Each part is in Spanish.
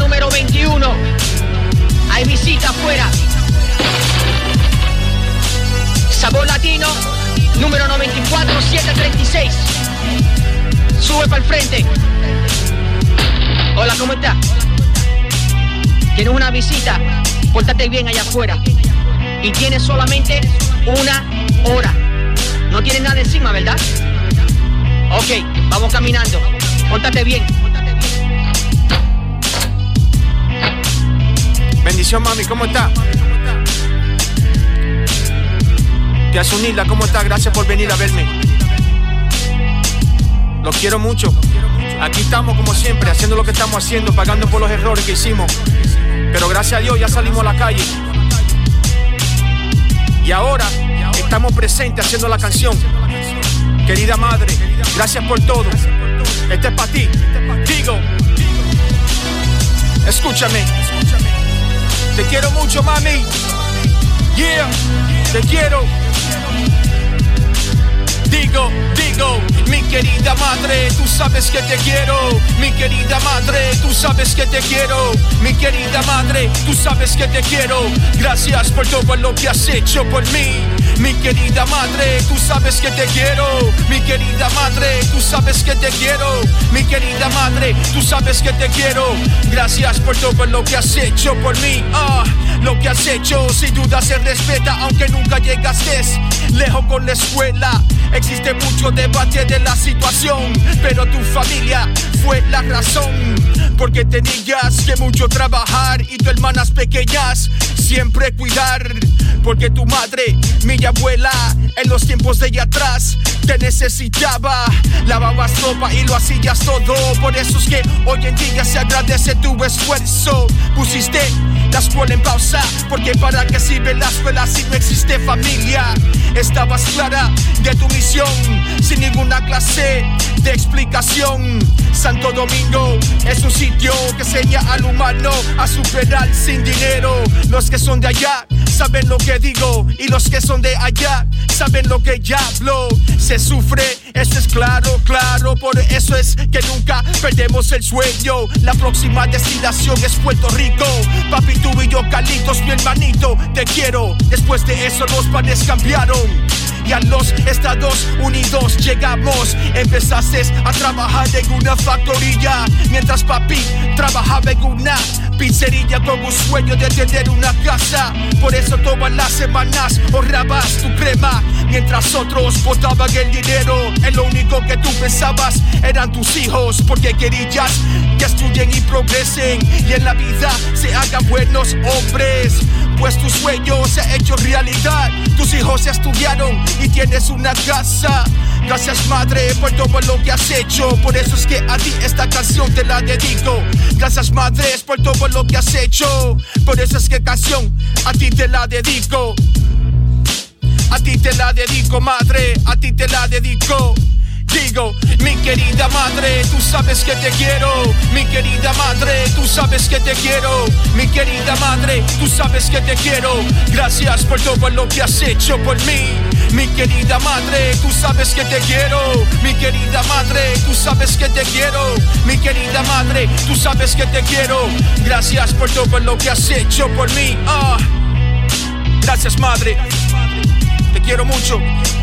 número 21. Hay visita afuera. Sabor Latino, número 94736. Sube para el frente. Hola, ¿cómo estás? Tienes una visita. Pórtate bien allá afuera. Y tienes solamente 1 hora. No tienes nada encima, ¿verdad? Ok, vamos caminando. Pórtate bien. Bendición, mami, ¿cómo está? Tía Zunilda, ¿cómo está? Gracias por venir a verme. Los quiero mucho. Aquí estamos como siempre, haciendo lo que estamos haciendo, pagando por los errores que hicimos. Pero gracias a Dios ya salimos a la calle. Y ahora estamos presentes haciendo la canción. Querida madre, gracias por todo. Este es para ti. Digo, escúchame. Te quiero mucho, mami. Yeah, te quiero. Digo, mi querida madre, tú sabes que te quiero. Mi querida madre, tú sabes que te quiero. Mi querida madre, tú sabes que te quiero. Gracias por todo lo que has hecho por mí. Mi querida madre, tú sabes que te quiero. Mi querida madre, tú sabes que te quiero. Mi querida madre, tú sabes que te quiero. Gracias por todo lo que has hecho por mí. Lo que has hecho sin duda se respeta, aunque nunca llegaste lejos con la escuela. Existe mucho debate de la situación, pero tu familia fue la razón. Porque tenías que mucho trabajar y tus hermanas pequeñas siempre cuidar. Porque tu madre, mi abuela, en los tiempos de allá atrás te necesitaba. Lavabas ropa y lo hacías todo. Por eso es que hoy en día se agradece tu esfuerzo. Pusiste la escuela en pausa, porque para qué sirve la escuela si no existe familia. Estabas clara de tu misión, sin ninguna clase de explicación. Santo Domingo es un sitio que enseña al humano a superar sin dinero. Los que son de allá saben lo que digo, y los que son de allá saben lo que ya hablo. Se sufre, eso es claro. Por eso es que nunca perdemos el sueño. La próxima destinación es Puerto Rico. Papi, tú y yo, Carlitos, mi hermanito, te quiero. Después de eso los planes cambiaron y a los Estados Unidos llegamos. Empezaste a trabajar en una factoría, mientras papi trabajaba en una pizzería con un sueño de tener una casa. Por eso todas las semanas ahorrabas tu crema, mientras otros botaban el dinero. En lo único que tú pensabas eran tus hijos, porque querías que estudien y progresen y en la vida se hagan buenos hombres. Pues tu sueño se ha hecho realidad. Tus hijos estudiaron y tienes una casa. Gracias, madre, por todo lo que has hecho. Por eso es que a ti esta canción te la dedico. Gracias, madre, por todo lo que has hecho. Por eso es que canción a ti te la dedico. A ti te la dedico, madre, a ti te la dedico. Digo, mi querida madre, tú sabes que te quiero. Mi querida madre, tú sabes que te quiero. Mi querida madre, tú sabes que te quiero. Gracias por todo lo que has hecho por mí. Mi querida madre, tú sabes que te quiero. Mi querida madre, tú sabes que te quiero. Mi querida madre, tú sabes que te quiero. Gracias por todo lo que has hecho por mí. Gracias, madre. Te quiero mucho.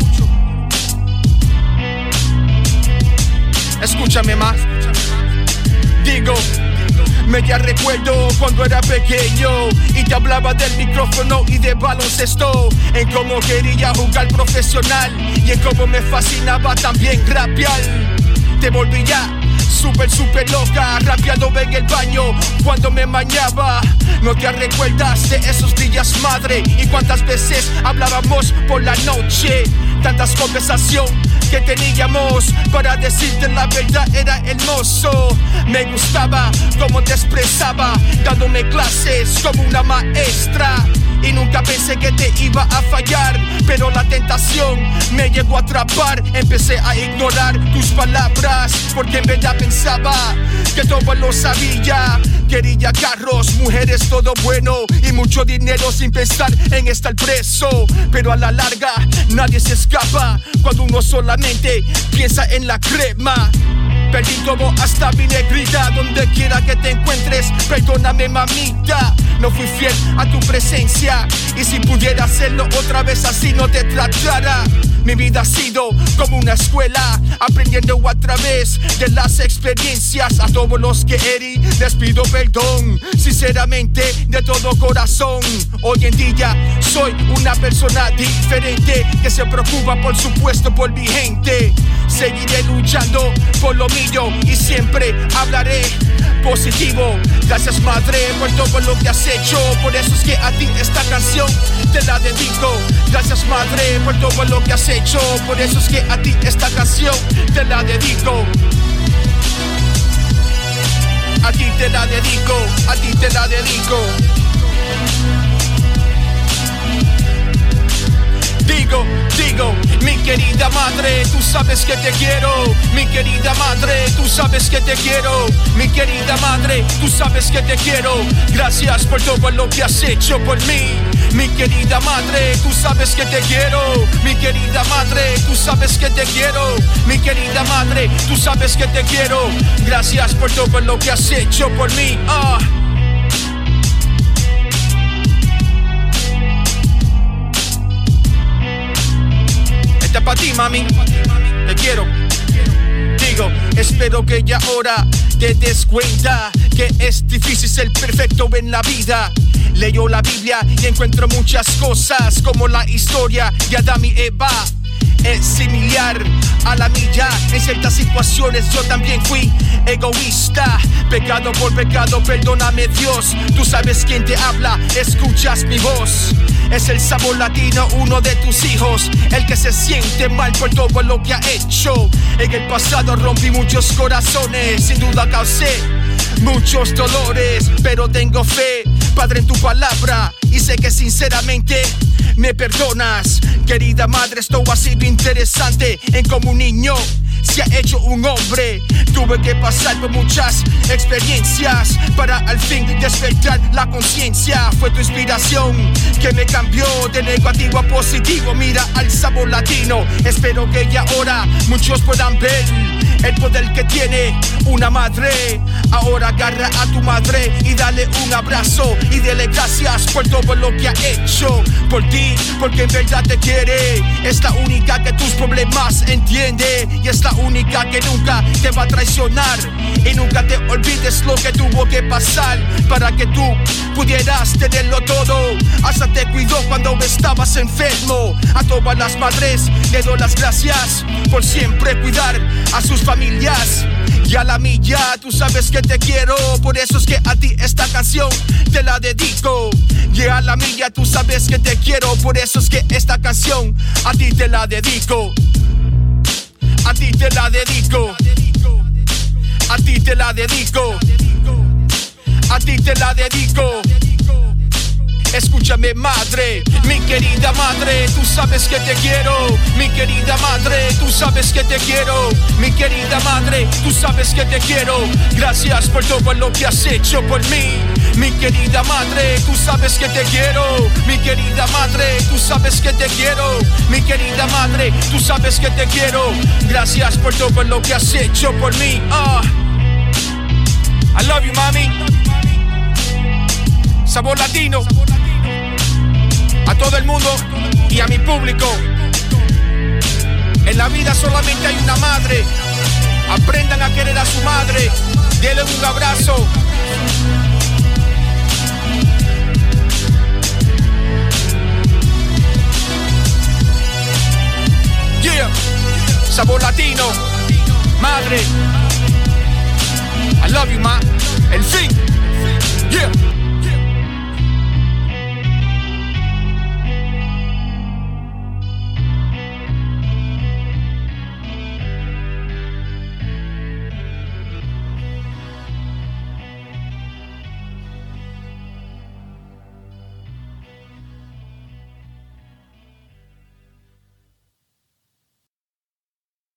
Escúchame más. Digo, me ya recuerdo cuando era pequeño y te hablaba del micrófono y de baloncesto, en cómo quería jugar profesional y en cómo me fascinaba también rapear. Te volví ya súper loca, rapeando en el baño cuando me bañaba. No te recuerdas de esos días, madre, y cuántas veces hablábamos por la noche. Tantas conversaciones que teníamos, para decirte la verdad era hermoso. Me gustaba cómo te expresaba, dándome clases como una maestra. Y nunca pensé que te iba a fallar, pero la tentación me llegó a atrapar. Empecé a ignorar tus palabras, porque en verdad pensaba que todo lo sabía. Quería carros, mujeres, todo bueno y mucho dinero sin pensar en estar preso. Pero a la larga nadie se escapa cuando uno solamente piensa en la crema. Perdí todo hasta mi negrita. Donde quiera que te encuentres, perdóname mamita. No fui fiel a tu presencia, y si pudiera hacerlo otra vez así no te tratara. Mi vida ha sido como una escuela, aprendiendo a través de las experiencias. A todos los que herí les pido perdón, sinceramente de todo corazón. Hoy en día soy una persona diferente, que se preocupa por supuesto por mi gente. Seguiré luchando por lo mío y siempre hablaré positivo. Gracias madre por todo lo que has hecho, por eso es que a ti esta canción te la dedico. Gracias madre por todo lo que has hecho, por eso es que a ti esta canción te la dedico. A ti te la dedico, a ti te la dedico. Digo, mi querida madre, tú sabes que te quiero. Mi querida madre, tú sabes que te quiero. Mi querida madre, tú sabes que te quiero. Gracias por todo lo que has hecho por mí. Mi querida madre, tú sabes que te quiero. Mi querida madre, tú sabes que te quiero. Mi querida madre, tú sabes que te quiero. Gracias por todo lo que has hecho por mí. Esta es para ti, mami, te quiero. Digo, espero que ya ahora te des cuenta que es difícil ser perfecto en la vida. Leo la Biblia y encuentro muchas cosas, como la historia de Adán y Eva. Es similar a la mía. En ciertas situaciones yo también fui egoísta. Pecado por pecado, perdóname Dios. Tú sabes quién te habla, escuchas mi voz. Es el Sabor Latino, uno de tus hijos, el que se siente mal por todo lo que ha hecho. En el pasado rompí muchos corazones, sin duda causé muchos dolores, pero tengo fe, Padre, en tu palabra, y sé que sinceramente me perdonas. Querida madre, esto ha sido interesante en cómo un niño se ha hecho un hombre. Tuve que pasar por muchas experiencias para al fin despertar la conciencia. Fue tu inspiración que me cambió de negativo a positivo. Mira al Sabor Latino, espero que ya ahora muchos puedan ver el poder que tiene una madre. Ahora agarra a tu madre y dale un abrazo y dele gracias por todo lo que ha hecho por ti, porque en verdad te quiere. Es la única que tus problemas entiende, y es la única que nunca te va a traicionar. Y nunca te olvides lo que tuvo que pasar para que tú pudieras tenerlo todo. Hasta te cuidó cuando estabas enfermo. A todas las madres le doy las gracias por siempre cuidar a sus familias. Y a la mía, tú sabes que te quiero, por eso es que a ti esta canción te la dedico. Y a la mía, tú sabes que te quiero, por eso es que esta canción a ti te la dedico. A ti te la dedico. A ti te la dedico. A ti te la dedico. Escúchame madre, mi querida madre, tú sabes que te quiero. Mi querida madre, tú sabes que te quiero. Mi querida madre, tú sabes que te quiero. Gracias por todo lo que has hecho por mí. Mi querida madre, tú sabes que te quiero. Mi querida madre, tú sabes que te quiero. Mi querida madre, tú sabes que te quiero. Gracias por todo lo que has hecho por mí. I love you, mami. Sabor Latino. A todo el mundo y a mi público. En la vida solamente hay una madre. Aprendan a querer a su madre. Denle un abrazo. Yeah. Sabor Latino. Madre. I love you, ma. El fin.